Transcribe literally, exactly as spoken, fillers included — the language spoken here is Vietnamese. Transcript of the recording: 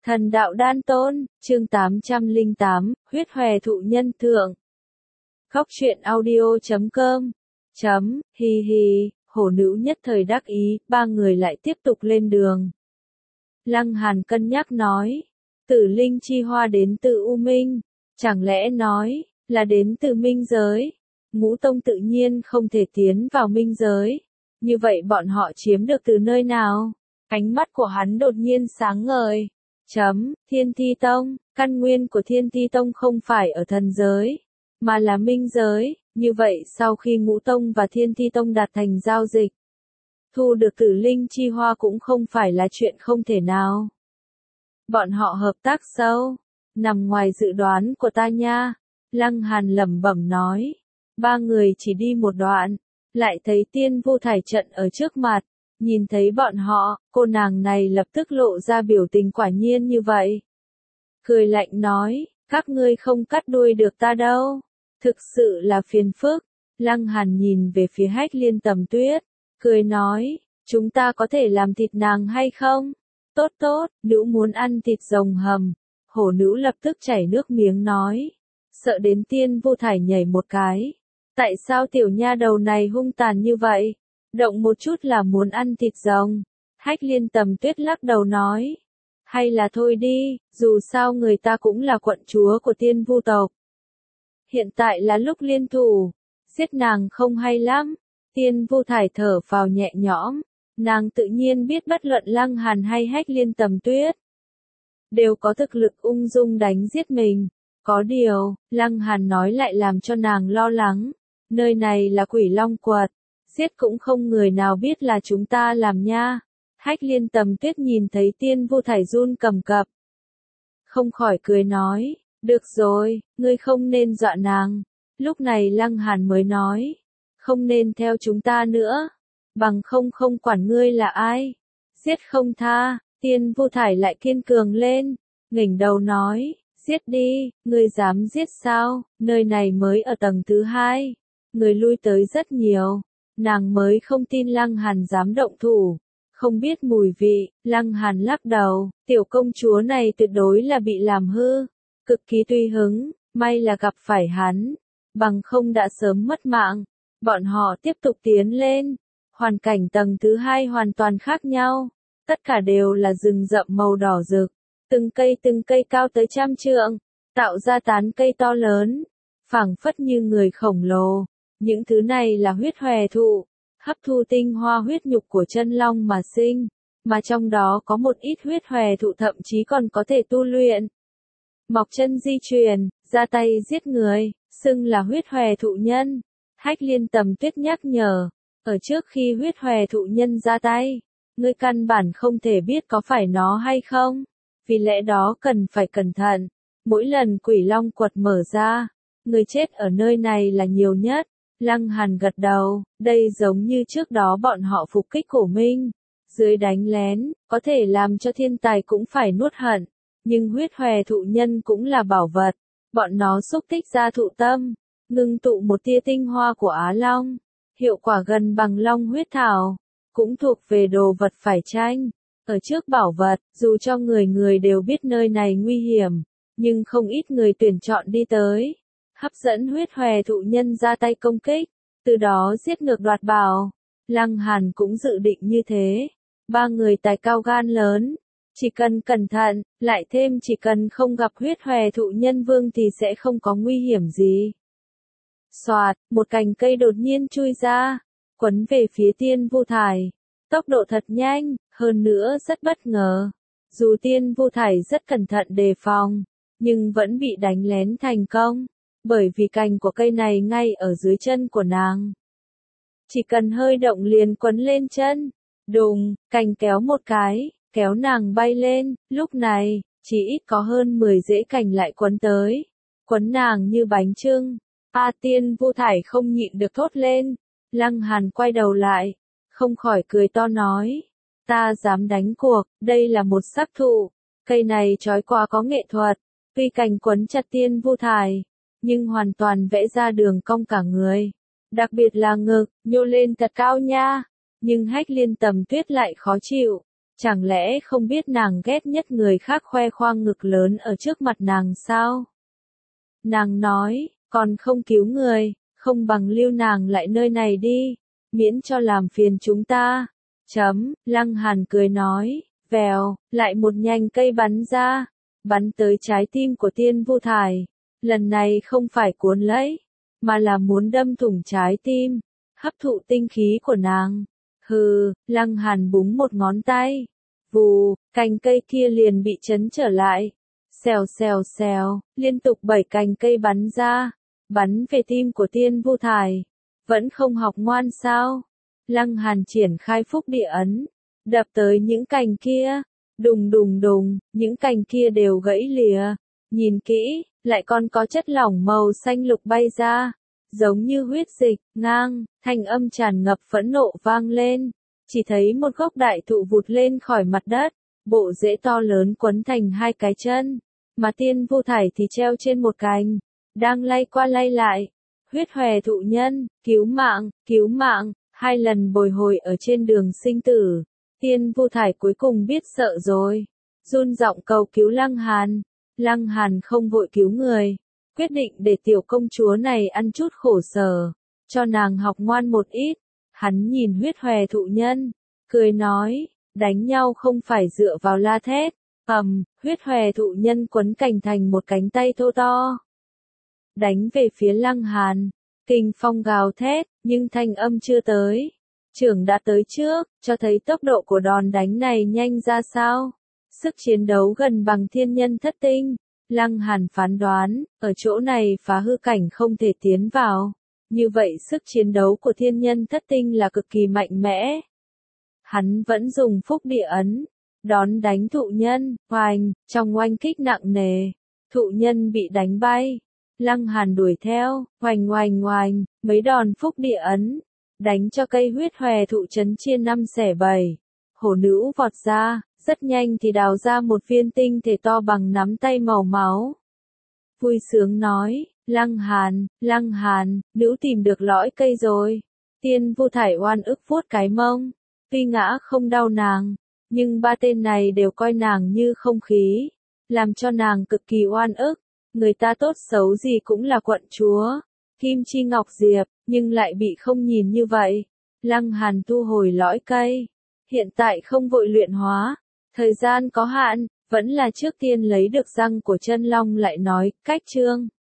Thần đạo đan tôn, chương tám trăm lẻ tám, huyết hòe thụ nhân thượng. Góc truyện audio chấm com. Chấm, hi hi, hổ nữ nhất thời đắc ý, ba người lại tiếp tục lên đường. Lăng Hàn cân nhắc nói, Tử linh chi hoa đến từ U Minh, chẳng lẽ nói, là đến từ Minh giới, ngũ tông tự nhiên không thể tiến vào Minh giới, như vậy bọn họ chiếm được từ nơi nào? Ánh mắt của hắn đột nhiên sáng ngời. Chấm, Thiên Thi Tông, căn nguyên của Thiên Thi Tông không phải ở thần giới, mà là Minh giới, như vậy sau khi Ngũ Tông và Thiên Thi Tông đạt thành giao dịch, thu được Tử linh chi hoa cũng không phải là chuyện không thể nào. Bọn họ hợp tác sâu, nằm ngoài dự đoán của ta nha, Lăng Hàn lẩm bẩm nói. Ba người chỉ đi một đoạn, lại thấy Tiên Vu Thải trận ở trước mặt. Nhìn thấy bọn họ, cô nàng này lập tức lộ ra biểu tình quả nhiên như vậy. Cười lạnh nói, các ngươi không cắt đuôi được ta đâu. Thực sự là phiền phức. Lăng Hàn nhìn về phía Hách Liên Tầm Tuyết, cười nói, chúng ta có thể làm thịt nàng hay không? Tốt tốt, nữ muốn ăn thịt rồng hầm. Hổ nữ lập tức chảy nước miếng nói, sợ đến Tiên Vu Thải nhảy một cái. Tại sao tiểu nha đầu này hung tàn như vậy? Động một chút là muốn ăn thịt rồng. Hách Liên Tầm Tuyết lắc đầu nói. Hay là thôi đi, dù sao người ta cũng là quận chúa của Tiên Vu tộc. Hiện tại là lúc liên thủ. Giết nàng không hay lắm. Tiên Vu Thải thở phào nhẹ nhõm. Nàng tự nhiên biết bất luận Lăng Hàn hay Hách Liên Tầm Tuyết đều có thực lực ung dung đánh giết mình. Có điều, Lăng Hàn nói lại làm cho nàng lo lắng. Nơi này là Quỷ Long Quật. Giết cũng không người nào biết là chúng ta làm nha. Hách Liên Tầm Tuyết nhìn thấy Tiên Vu Thải run cầm cập. Không khỏi cười nói, được rồi, ngươi không nên dọa nàng. Lúc này Lăng Hàn mới nói, không nên theo chúng ta nữa. Bằng không không quản ngươi là ai. Giết không tha, Tiên Vu Thải lại kiên cường lên. Ngẩng đầu nói, giết đi, ngươi dám giết sao, nơi này mới ở tầng thứ hai. Người lui tới rất nhiều. Nàng mới không tin Lăng Hàn dám động thủ. Không biết mùi vị, Lăng Hàn lắc đầu, tiểu công chúa này tuyệt đối là bị làm hư. Cực kỳ tùy hứng, may là gặp phải hắn. Bằng không đã sớm mất mạng. Bọn họ tiếp tục tiến lên. Hoàn cảnh tầng thứ hai hoàn toàn khác nhau. Tất cả đều là rừng rậm màu đỏ rực. Từng cây từng cây cao tới trăm trượng. Tạo ra tán cây to lớn. Phảng phất như người khổng lồ. Những thứ này là huyết hòe thụ, hấp thu tinh hoa huyết nhục của chân long mà sinh, mà trong đó có một ít huyết hòe thụ thậm chí còn có thể tu luyện. Mọc chân di truyền, ra tay giết người, xưng là huyết hòe thụ nhân. Hách Liên Tầm Tuyết nhắc nhở, ở trước khi huyết hòe thụ nhân ra tay, ngươi căn bản không thể biết có phải nó hay không, vì lẽ đó cần phải cẩn thận. Mỗi lần Quỷ Long Quật mở ra, người chết ở nơi này là nhiều nhất. Lăng Hàn gật đầu, đây giống như trước đó bọn họ phục kích Cổ Minh. Dưới đánh lén, có thể làm cho thiên tài cũng phải nuốt hận. Nhưng huyết hòe thụ nhân cũng là bảo vật. Bọn nó xúc tích ra thụ tâm, ngưng tụ một tia tinh hoa của Á Long. Hiệu quả gần bằng long huyết thảo. Cũng thuộc về đồ vật phải tranh. Ở trước bảo vật, dù cho người người đều biết nơi này nguy hiểm, nhưng không ít người tuyển chọn đi tới. Hấp dẫn huyết hòe thụ nhân ra tay công kích, từ đó giết ngược đoạt bảo. Lăng Hàn cũng dự định như thế. Ba người tài cao gan lớn, chỉ cần cẩn thận, lại thêm chỉ cần không gặp huyết hòe thụ nhân vương thì sẽ không có nguy hiểm gì. Soạt, một cành cây đột nhiên chui ra, quấn về phía Tiên Vu Thải. Tốc độ thật nhanh, hơn nữa rất bất ngờ. Dù Tiên Vu Thải rất cẩn thận đề phòng, nhưng vẫn bị đánh lén thành công. Bởi vì cành của cây này ngay ở dưới chân của nàng. Chỉ cần hơi động liền quấn lên chân. Đùng, cành kéo một cái, kéo nàng bay lên. Lúc này, chỉ ít có hơn mười rễ cành lại quấn tới. Quấn nàng như bánh chưng. A Tiên Vu Thải không nhịn được thốt lên. Lăng Hàn quay đầu lại. Không khỏi cười to nói. Ta dám đánh cuộc, đây là một sắc thụ. Cây này trói quá có nghệ thuật. Tuy cành quấn chặt Tiên Vu Thải, nhưng hoàn toàn vẽ ra đường cong cả người. Đặc biệt là ngực, nhô lên thật cao nha. Nhưng Hách Liên Tầm Tuyết lại khó chịu. Chẳng lẽ không biết nàng ghét nhất người khác khoe khoang ngực lớn ở trước mặt nàng sao? Nàng nói, còn không cứu người, không bằng lưu nàng lại nơi này đi, miễn cho làm phiền chúng ta. Chấm, Lăng Hàn cười nói, vèo, lại một nhành cây bắn ra, bắn tới trái tim của Tiên Vu Thải. Lần này không phải cuốn lấy, mà là muốn đâm thủng trái tim, hấp thụ tinh khí của nàng. Hừ, Lăng Hàn búng một ngón tay. Vù, cành cây kia liền bị chấn trở lại. Xèo xèo xèo, liên tục bảy cành cây bắn ra, bắn về tim của Tiên Vu Thải. Vẫn không học ngoan sao? Lăng Hàn triển khai phúc địa ấn, đập tới những cành kia. Đùng đùng đùng, những cành kia đều gãy lìa. Nhìn kỹ, lại còn có chất lỏng màu xanh lục bay ra, giống như huyết dịch, ngang, thanh âm tràn ngập phẫn nộ vang lên. Chỉ thấy một gốc đại thụ vụt lên khỏi mặt đất, bộ rễ to lớn quấn thành hai cái chân, mà Tiên Vu Thải thì treo trên một cành, đang lay qua lay lại. Huyết hòe thụ nhân, cứu mạng, cứu mạng, hai lần bồi hồi ở trên đường sinh tử. Tiên Vu Thải cuối cùng biết sợ rồi, run giọng cầu cứu Lăng Hàn. Lăng Hàn không vội cứu người, quyết định để tiểu công chúa này ăn chút khổ sở, cho nàng học ngoan một ít. Hắn nhìn huyết hòe thụ nhân, cười nói, đánh nhau không phải dựa vào la thét. Ầm, huyết hòe thụ nhân quấn cành thành một cánh tay thô to, đánh về phía Lăng Hàn. Kình phong gào thét, nhưng thanh âm chưa tới. Trưởng đã tới trước, cho thấy tốc độ của đòn đánh này nhanh ra sao. Sức chiến đấu gần bằng thiên nhân thất tinh. Lăng Hàn phán đoán, ở chỗ này phá hư cảnh không thể tiến vào. Như vậy sức chiến đấu của thiên nhân thất tinh là cực kỳ mạnh mẽ. Hắn vẫn dùng phúc địa ấn, đón đánh thụ nhân, oanh, trong oanh kích nặng nề. Thụ nhân bị đánh bay. Lăng Hàn đuổi theo, oanh oanh oanh, mấy đòn phúc địa ấn, đánh cho cây huyết hòe thụ chấn chia năm xẻ bảy. Hổ nữ vọt ra, rất nhanh thì đào ra một viên tinh thể to bằng nắm tay màu máu. Vui sướng nói, Lăng Hàn, Lăng Hàn, nữ tìm được lõi cây rồi. Tiên Vu Thải oan ức vuốt cái mông, tuy ngã không đau nàng, nhưng ba tên này đều coi nàng như không khí, làm cho nàng cực kỳ oan ức. Người ta tốt xấu gì cũng là quận chúa, Kim Chi Ngọc Diệp, nhưng lại bị không nhìn như vậy. Lăng Hàn thu hồi lõi cây, hiện tại không vội luyện hóa, thời gian có hạn, vẫn là trước tiên lấy được răng của chân long lại nói, cách chương.